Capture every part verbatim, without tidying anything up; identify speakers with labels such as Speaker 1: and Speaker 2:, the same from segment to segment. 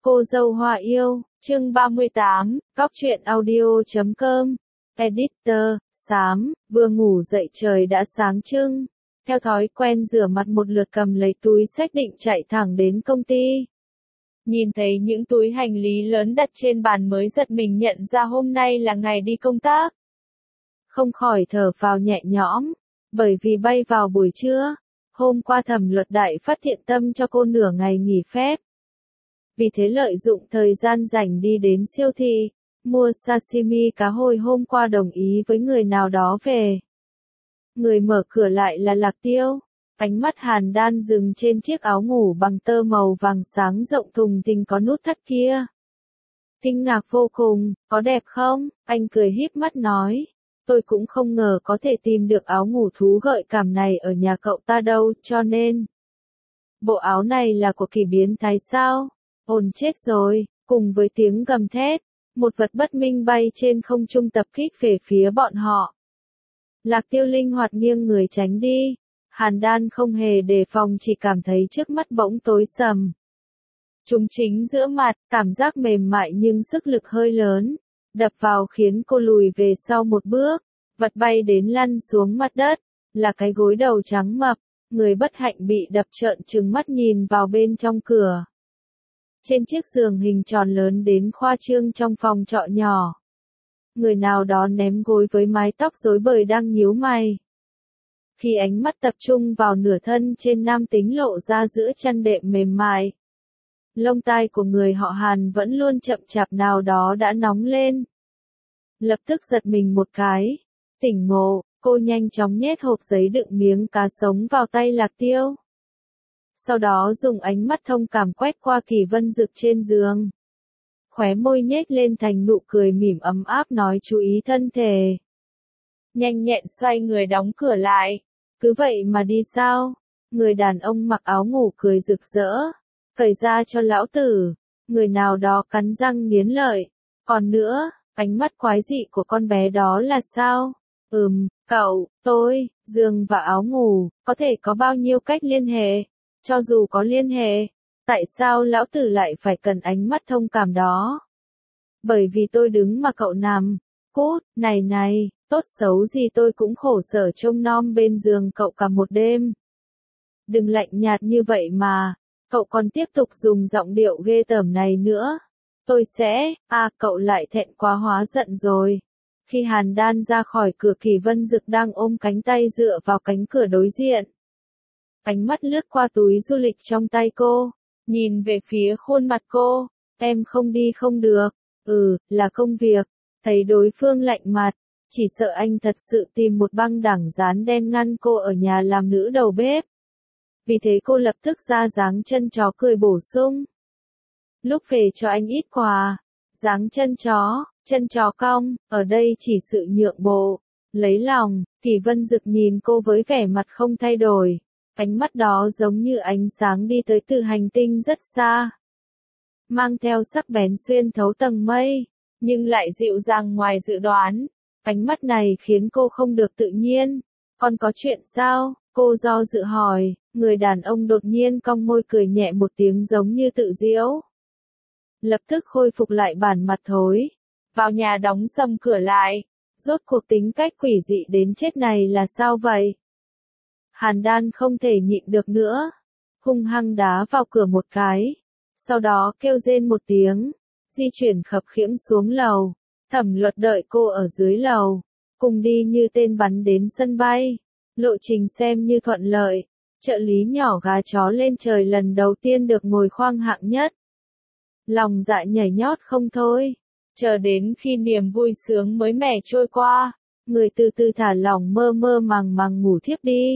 Speaker 1: Cô dâu Hoa yêu, chương ba mươi tám, góc truyện audio chấm com, editor, xám, vừa ngủ dậy trời đã sáng trưng. Theo thói quen rửa mặt một lượt cầm lấy túi xách định chạy thẳng đến công ty. Nhìn thấy những túi hành lý lớn đặt trên bàn mới giật mình nhận ra hôm nay là ngày đi công tác. Không khỏi thở phào nhẹ nhõm, bởi vì bay vào buổi trưa, hôm qua Thẩm Luật Đại phát thiện tâm cho cô nửa ngày nghỉ phép. Vì thế lợi dụng thời gian rảnh đi đến siêu thị, mua sashimi cá hồi hôm qua đồng ý với người nào đó về. Người mở cửa lại là Lạc Tiêu, ánh mắt Hàn Đan dừng trên chiếc áo ngủ bằng tơ màu vàng sáng rộng thùng thình có nút thắt kia. Kinh ngạc vô cùng, có đẹp không? Anh cười híp mắt nói, tôi cũng không ngờ có thể tìm được áo ngủ thú gợi cảm này ở nhà cậu ta đâu, cho nên. Bộ áo này là của kỳ biến thái sao? Ồn chết rồi, cùng với tiếng gầm thét, một vật bất minh bay trên không trung tập kích về phía bọn họ. Lạc Tiêu linh hoạt nghiêng người tránh đi, Hàn Đan không hề đề phòng chỉ cảm thấy trước mắt bỗng tối sầm. Chúng chính giữa mặt, cảm giác mềm mại nhưng sức lực hơi lớn, đập vào khiến cô lùi về sau một bước, vật bay đến lăn xuống mặt đất, là cái gối đầu trắng mập, người bất hạnh bị đập trợn trừng mắt nhìn vào bên trong cửa. Trên chiếc giường hình tròn lớn đến khoa trương trong phòng trọ nhỏ. Người nào đó ném gối với mái tóc rối bời đang nhíu mày. Khi ánh mắt tập trung vào nửa thân trên nam tính lộ ra giữa chăn đệm mềm mại. Lông tai của người họ Hàn vẫn luôn chậm chạp nào đó đã nóng lên. Lập tức giật mình một cái. Tỉnh ngộ, cô nhanh chóng nhét hộp giấy đựng miếng cá sống vào tay Lạc Tiêu. Sau đó dùng ánh mắt thông cảm quét qua Kỳ Vân Dực trên giường. Khóe môi nhếch lên thành nụ cười mỉm ấm áp nói chú ý thân thể. Nhanh nhẹn xoay người đóng cửa lại. Cứ vậy mà đi sao? Người đàn ông mặc áo ngủ cười rực rỡ. Cởi ra cho lão tử. Người nào đó cắn răng nghiến lợi. Còn nữa, ánh mắt quái dị của con bé đó là sao? Ừm, cậu, tôi, giường và áo ngủ, có thể có bao nhiêu cách liên hệ? Cho dù có liên hệ, tại sao lão tử lại phải cần ánh mắt thông cảm đó? Bởi vì tôi đứng mà cậu nằm. Cút, này này, tốt xấu gì tôi cũng khổ sở trông nom bên giường cậu cả một đêm. Đừng lạnh nhạt như vậy mà, cậu còn tiếp tục dùng giọng điệu ghê tởm này nữa. Tôi sẽ, à cậu lại thẹn quá hóa giận rồi. Khi Hàn Đan ra khỏi cửa Kỳ Vân Dực đang ôm cánh tay dựa vào cánh cửa đối diện. Ánh mắt lướt qua túi du lịch trong tay cô, nhìn về phía khuôn mặt cô, em không đi không được, ừ, là công việc, thấy đối phương lạnh mặt, chỉ sợ anh thật sự tìm một băng đảng dán đen ngăn cô ở nhà làm nữ đầu bếp. Vì thế cô lập tức ra dáng chân chó cười bổ sung. Lúc về cho anh ít quà, dáng chân chó, chân chó cong, ở đây chỉ sự nhượng bộ, lấy lòng, Kỳ Vân Dực nhìn cô với vẻ mặt không thay đổi. Ánh mắt đó giống như ánh sáng đi tới từ hành tinh rất xa. Mang theo sắc bén xuyên thấu tầng mây, nhưng lại dịu dàng ngoài dự đoán. Ánh mắt này khiến cô không được tự nhiên. Còn có chuyện sao? Cô do dự hỏi, người đàn ông đột nhiên cong môi cười nhẹ một tiếng giống như tự giễu. Lập tức khôi phục lại bản mặt thối. Vào nhà đóng sầm cửa lại. Rốt cuộc tính cách quỷ dị đến chết này là sao vậy? Hàn Đan không thể nhịn được nữa, hung hăng đá vào cửa một cái, sau đó kêu rên một tiếng, di chuyển khập khiễng xuống lầu, Thẩm Luật đợi cô ở dưới lầu, cùng đi như tên bắn đến sân bay, lộ trình xem như thuận lợi, trợ lý nhỏ gà chó lên trời lần đầu tiên được ngồi khoang hạng nhất. Lòng dạ nhảy nhót không thôi, chờ đến khi niềm vui sướng mới mẻ trôi qua, người từ từ thả lỏng mơ mơ màng màng ngủ thiếp đi.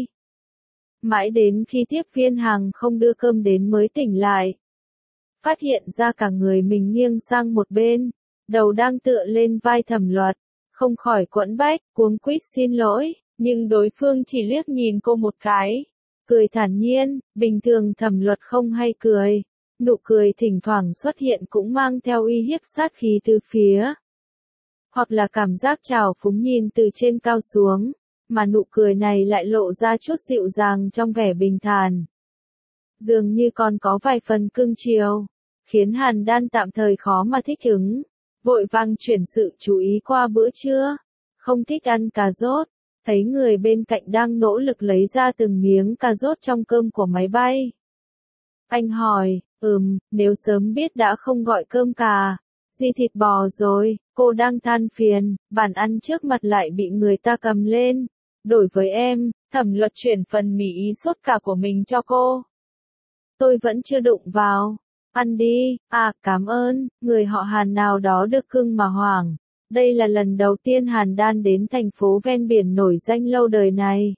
Speaker 1: Mãi đến khi tiếp viên hàng không đưa cơm đến mới tỉnh lại. Phát hiện ra cả người mình nghiêng sang một bên, đầu đang tựa lên vai Thẩm Luật, không khỏi quẫn bách, cuống quýt xin lỗi, nhưng đối phương chỉ liếc nhìn cô một cái, cười thản nhiên, bình thường Thẩm Luật không hay cười, nụ cười thỉnh thoảng xuất hiện cũng mang theo uy hiếp sát khí từ phía. Hoặc là cảm giác trào phúng nhìn từ trên cao xuống. Mà nụ cười này lại lộ ra chút dịu dàng trong vẻ bình thản. Dường như còn có vài phần cưng chiều. khiến Hàn Đan tạm thời khó mà thích ứng. Vội vàng chuyển sự chú ý qua bữa trưa. Không thích ăn cà rốt. Thấy người bên cạnh đang nỗ lực lấy ra từng miếng cà rốt trong cơm của máy bay. Anh hỏi, ừm, nếu sớm biết đã không gọi cơm cà, gì thịt bò rồi, cô đang than phiền, bàn ăn trước mặt lại bị người ta cầm lên. Đổi với em, Thẩm Luật chuyển phần mì ý sốt cà của mình cho cô. Tôi vẫn chưa đụng vào. Ăn đi, à, cảm ơn, người họ Hàn nào đó được cưng mà hoảng. Đây là lần đầu tiên Hàn Đan đến thành phố ven biển nổi danh lâu đời này.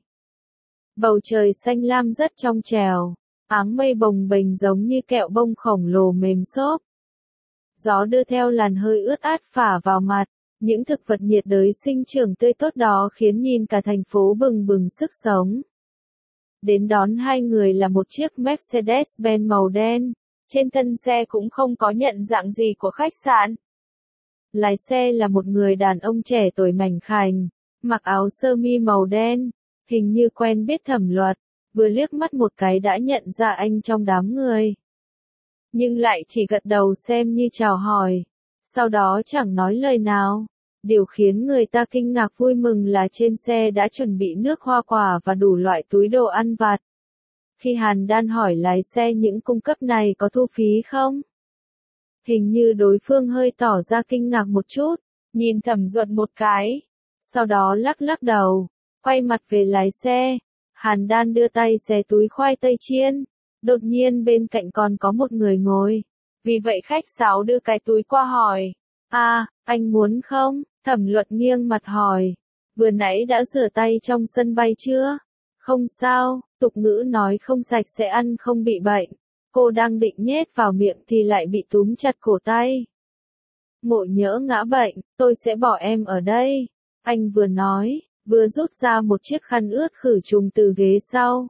Speaker 1: Bầu trời xanh lam rất trong trẻo, áng mây bồng bềnh giống như kẹo bông khổng lồ mềm xốp. Gió đưa theo làn hơi ướt át phả vào mặt, những thực vật nhiệt đới sinh trưởng tươi tốt đó khiến nhìn cả thành phố bừng bừng sức sống. Đến đón hai người là một chiếc Mercedes-Benz màu đen, trên thân xe cũng không có nhận dạng gì của khách sạn. Lái xe là một người đàn ông trẻ tuổi mảnh khảnh, mặc áo sơ mi màu đen, hình như quen biết Thẩm Luật, vừa liếc mắt một cái đã nhận ra anh trong đám người. Nhưng lại chỉ gật đầu xem như chào hỏi, sau đó chẳng nói lời nào. Điều khiến người ta kinh ngạc vui mừng là trên xe đã chuẩn bị nước hoa quả và đủ loại túi đồ ăn vặt. Khi Hàn Đan hỏi lái xe những cung cấp này có thu phí không? Hình như đối phương hơi tỏ ra kinh ngạc một chút, nhìn Thẩm Duật một cái. Sau đó lắc lắc đầu, quay mặt về lái xe. Hàn Đan đưa tay xé túi khoai tây chiên. Đột nhiên bên cạnh còn có một người ngồi. Vì vậy khách sáo đưa cái túi qua hỏi. À, anh muốn không? Thẩm Luật nghiêng mặt hỏi. Vừa nãy đã rửa tay trong sân bay chưa? Không sao, tục ngữ nói không sạch sẽ ăn không bị bệnh. Cô đang định nhét vào miệng thì lại bị túm chặt cổ tay. Ngộ nhỡ ngã bệnh, tôi sẽ bỏ em ở đây. Anh vừa nói, vừa rút ra một chiếc khăn ướt khử trùng từ ghế sau.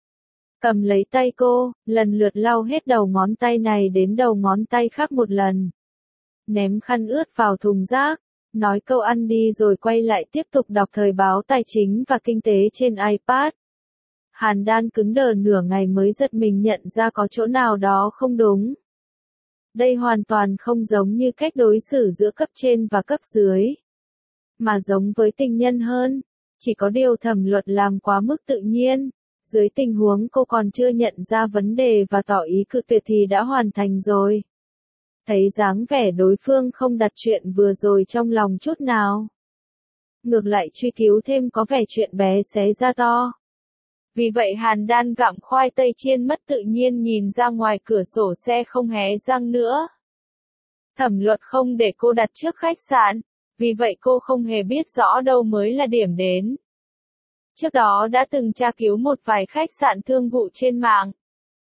Speaker 1: Cầm lấy tay cô, lần lượt lau hết đầu ngón tay này đến đầu ngón tay khác một lần. Ném khăn ướt vào thùng rác, nói câu ăn đi rồi quay lại tiếp tục đọc thời báo tài chính và kinh tế trên iPad. Hàn Đan cứng đờ nửa ngày mới giật mình nhận ra có chỗ nào đó không đúng. Đây hoàn toàn không giống như cách đối xử giữa cấp trên và cấp dưới, mà giống với tình nhân hơn. Chỉ có điều Thẩm Luật làm quá mức tự nhiên. Dưới tình huống cô còn chưa nhận ra vấn đề và tỏ ý cự tuyệt thì đã hoàn thành rồi. Thấy dáng vẻ đối phương không đặt chuyện vừa rồi trong lòng chút nào. Ngược lại truy cứu thêm có vẻ chuyện bé xé ra to. Vì vậy Hàn Đan gặm khoai tây chiên mất tự nhiên nhìn ra ngoài cửa sổ xe không hé răng nữa. Thẩm Luật không để cô đặt trước khách sạn, vì vậy cô không hề biết rõ đâu mới là điểm đến. Trước đó đã từng tra cứu một vài khách sạn thương vụ trên mạng.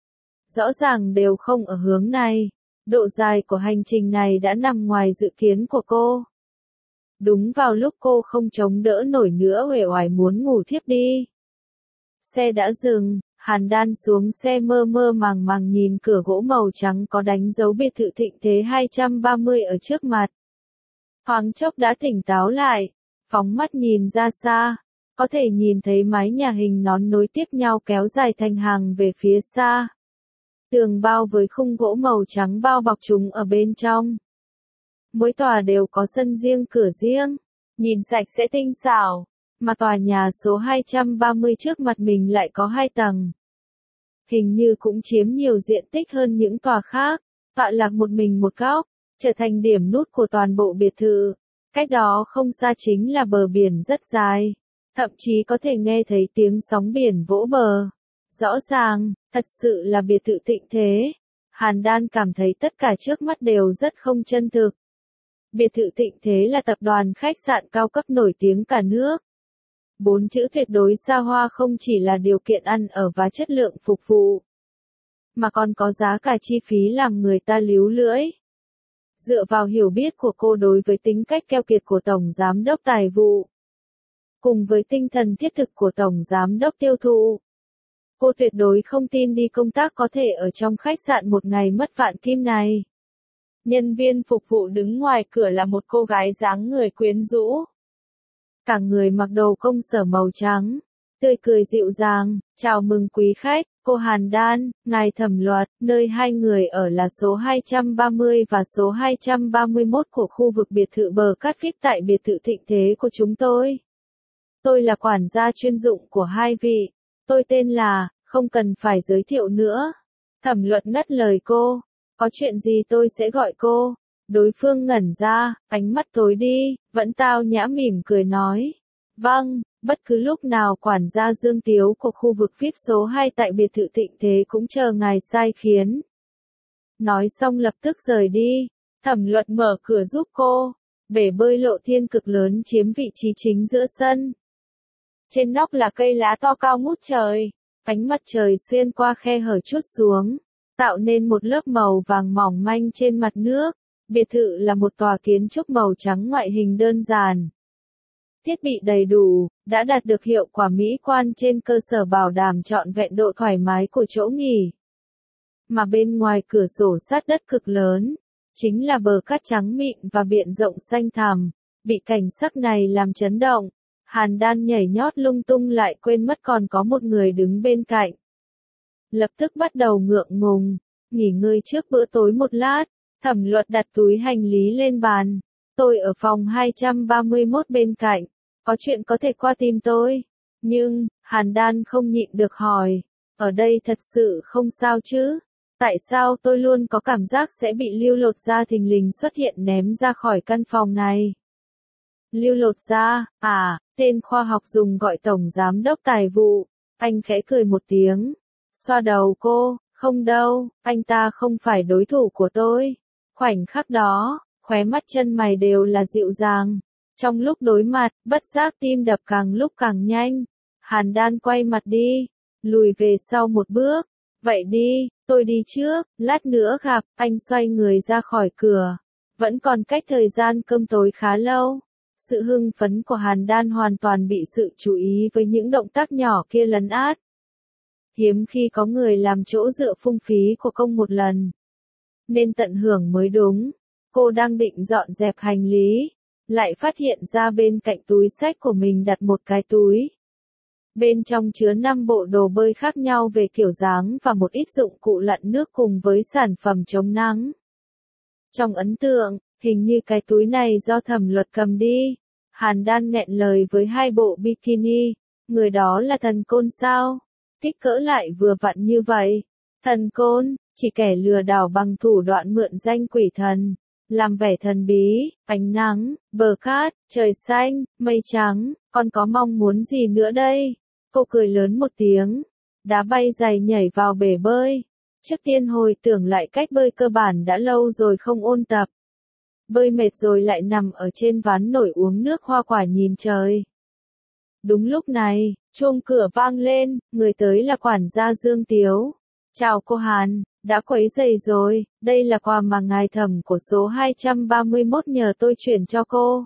Speaker 1: Rõ ràng đều không ở hướng này. Độ dài của hành trình này đã nằm ngoài dự kiến của cô. Đúng vào lúc cô không chống đỡ nổi nữa uể oải muốn ngủ thiếp đi. Xe đã dừng, Hàn Đan xuống xe mơ mơ màng màng nhìn cửa gỗ màu trắng có đánh dấu biệt thự Thịnh Thế hai trăm ba mươi ở trước mặt. Thoáng chốc đã tỉnh táo lại, phóng mắt nhìn ra xa, có thể nhìn thấy mái nhà hình nón nối tiếp nhau kéo dài thành hàng về phía xa. Tường bao với khung gỗ màu trắng bao bọc chúng ở bên trong. Mỗi tòa đều có sân riêng cửa riêng, nhìn sạch sẽ tinh xảo, mà tòa nhà số hai trăm ba mươi trước mặt mình lại có hai tầng. Hình như cũng chiếm nhiều diện tích hơn những tòa khác, tọa lạc một mình một góc, trở thành điểm nút của toàn bộ biệt thự. Cách đó không xa chính là bờ biển rất dài, thậm chí có thể nghe thấy tiếng sóng biển vỗ bờ. Rõ ràng, thật sự là biệt thự Thịnh Thế. Hàn Đan cảm thấy tất cả trước mắt đều rất không chân thực. Biệt thự Thịnh Thế là tập đoàn khách sạn cao cấp nổi tiếng cả nước. Bốn chữ tuyệt đối xa hoa không chỉ là điều kiện ăn ở và chất lượng phục vụ, mà còn có giá cả chi phí làm người ta líu lưỡi. Dựa vào hiểu biết của cô đối với tính cách keo kiệt của Tổng Giám đốc Tài vụ, cùng với tinh thần thiết thực của Tổng Giám đốc Tiêu thụ, cô tuyệt đối không tin đi công tác có thể ở trong khách sạn một ngày mất vạn kim này. Nhân viên phục vụ đứng ngoài cửa là một cô gái dáng người quyến rũ. Cả người mặc đồ công sở màu trắng, tươi cười dịu dàng, chào mừng quý khách, cô Hàn Đan, ngài Thẩm Luật, nơi hai người ở là số hai trăm ba mươi và số hai trăm ba mươi mốt của khu vực biệt thự bờ cát vê i pê tại biệt thự Thịnh Thế của chúng tôi. Tôi là quản gia chuyên dụng của hai vị. Tôi tên là, không cần phải giới thiệu nữa. Thẩm Luật ngắt lời cô. Có chuyện gì tôi sẽ gọi cô. Đối phương ngẩn ra, ánh mắt tối đi, vẫn tao nhã mỉm cười nói. Vâng, bất cứ lúc nào quản gia Dương Tiếu của khu vực vê i pê số hai tại biệt thự Thịnh Thế cũng chờ ngài sai khiến. Nói xong lập tức rời đi. Thẩm Luật mở cửa giúp cô. Bể bơi lộ thiên cực lớn chiếm vị trí chính giữa sân. Trên nóc là cây lá to cao ngút trời. Ánh mặt trời xuyên qua khe hở chút xuống, tạo nên một lớp màu vàng mỏng manh trên mặt nước. Biệt thự là một tòa kiến trúc màu trắng ngoại hình đơn giản. Thiết bị đầy đủ, đã đạt được hiệu quả mỹ quan trên cơ sở bảo đảm trọn vẹn độ thoải mái của chỗ nghỉ. Mà bên ngoài cửa sổ sát đất cực lớn, chính là bờ cát trắng mịn và biển rộng xanh thẳm. Bị cảnh sắc này làm chấn động, Hàn Đan nhảy nhót lung tung lại quên mất còn có một người đứng bên cạnh. Lập tức bắt đầu ngượng ngùng, nghỉ ngơi trước bữa tối một lát. Thẩm Luật đặt túi hành lý lên bàn. Tôi ở phòng hai trăm ba mươi mốt bên cạnh. Có chuyện có thể qua tìm tôi. Nhưng, Hàn Đan không nhịn được hỏi. Ở đây thật sự không sao chứ? Tại sao tôi luôn có cảm giác sẽ bị Lưu Lột Gia thình lình xuất hiện ném ra khỏi căn phòng này? Lưu Lột Gia, à, tên khoa học dùng gọi Tổng Giám đốc Tài vụ. Anh khẽ cười một tiếng. Xoa đầu cô, không đâu, anh ta không phải đối thủ của tôi. Khoảnh khắc đó, khóe mắt chân mày đều là dịu dàng. Trong lúc đối mặt, bất giác tim đập càng lúc càng nhanh. Hàn Đan quay mặt đi, lùi về sau một bước. Vậy đi, tôi đi trước, lát nữa gặp. Anh xoay người ra khỏi cửa. Vẫn còn cách thời gian cơm tối khá lâu. Sự hưng phấn của Hàn Đan hoàn toàn bị sự chú ý với những động tác nhỏ kia lấn át. Hiếm khi có người làm chỗ dựa phung phí của công một lần. Nên tận hưởng mới đúng. Cô đang định dọn dẹp hành lý, lại phát hiện ra bên cạnh túi xách của mình đặt một cái túi. Bên trong chứa năm bộ đồ bơi khác nhau về kiểu dáng và một ít dụng cụ lặn nước cùng với sản phẩm chống nắng. Trong ấn tượng, hình như cái túi này do Thẩm Luật cầm đi. Hàn Đan nghẹn lời với hai bộ bikini. Người đó là thần côn sao? Kích cỡ lại vừa vặn như vậy. Thần côn, chỉ kẻ lừa đảo bằng thủ đoạn mượn danh quỷ thần, làm vẻ thần bí, ánh nắng, bờ cát, trời xanh, mây trắng, còn có mong muốn gì nữa đây? Cô cười lớn một tiếng, đá bay giày nhảy vào bể bơi. Trước tiên hồi tưởng lại cách bơi cơ bản đã lâu rồi không ôn tập. Bơi mệt rồi lại nằm ở trên ván nổi uống nước hoa quả nhìn trời. Đúng lúc này, chuông cửa vang lên, người tới là quản gia Dương Tiếu. Chào cô Hàn, đã quấy rầy rồi, đây là quà mà ngài Thẩm của số hai trăm ba mươi mốt nhờ tôi chuyển cho cô.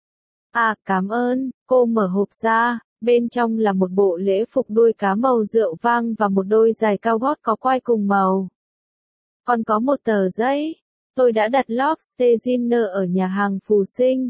Speaker 1: À, cảm ơn, cô mở hộp ra, bên trong là một bộ lễ phục đuôi cá màu rượu vang và một đôi giày cao gót có quai cùng màu. Còn có một tờ giấy, tôi đã đặt lobster dinner ở nhà hàng Phù Sinh.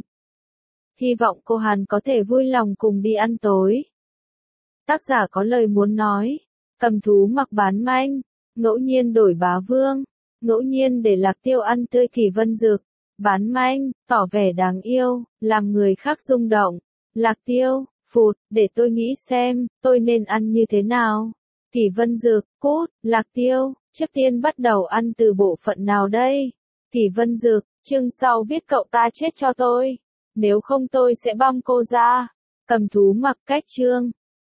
Speaker 1: Hy vọng cô Hàn có thể vui lòng cùng đi ăn tối. Tác giả có lời muốn nói, cầm thú mặc bán manh, ngẫu nhiên đổi bá vương, ngẫu nhiên để Lạc Tiêu ăn tươi Kỳ Vân Dực, bán manh, tỏ vẻ đáng yêu, làm người khác rung động. Lạc Tiêu, phụt, để tôi nghĩ xem, tôi nên ăn như thế nào. Kỳ Vân Dực, cút, Lạc Tiêu, trước tiên bắt đầu ăn từ bộ phận nào đây? Kỳ Vân Dực, chương sau viết cậu ta chết cho tôi, nếu không tôi sẽ băm cô ra. Cầm thú mặc cách chương.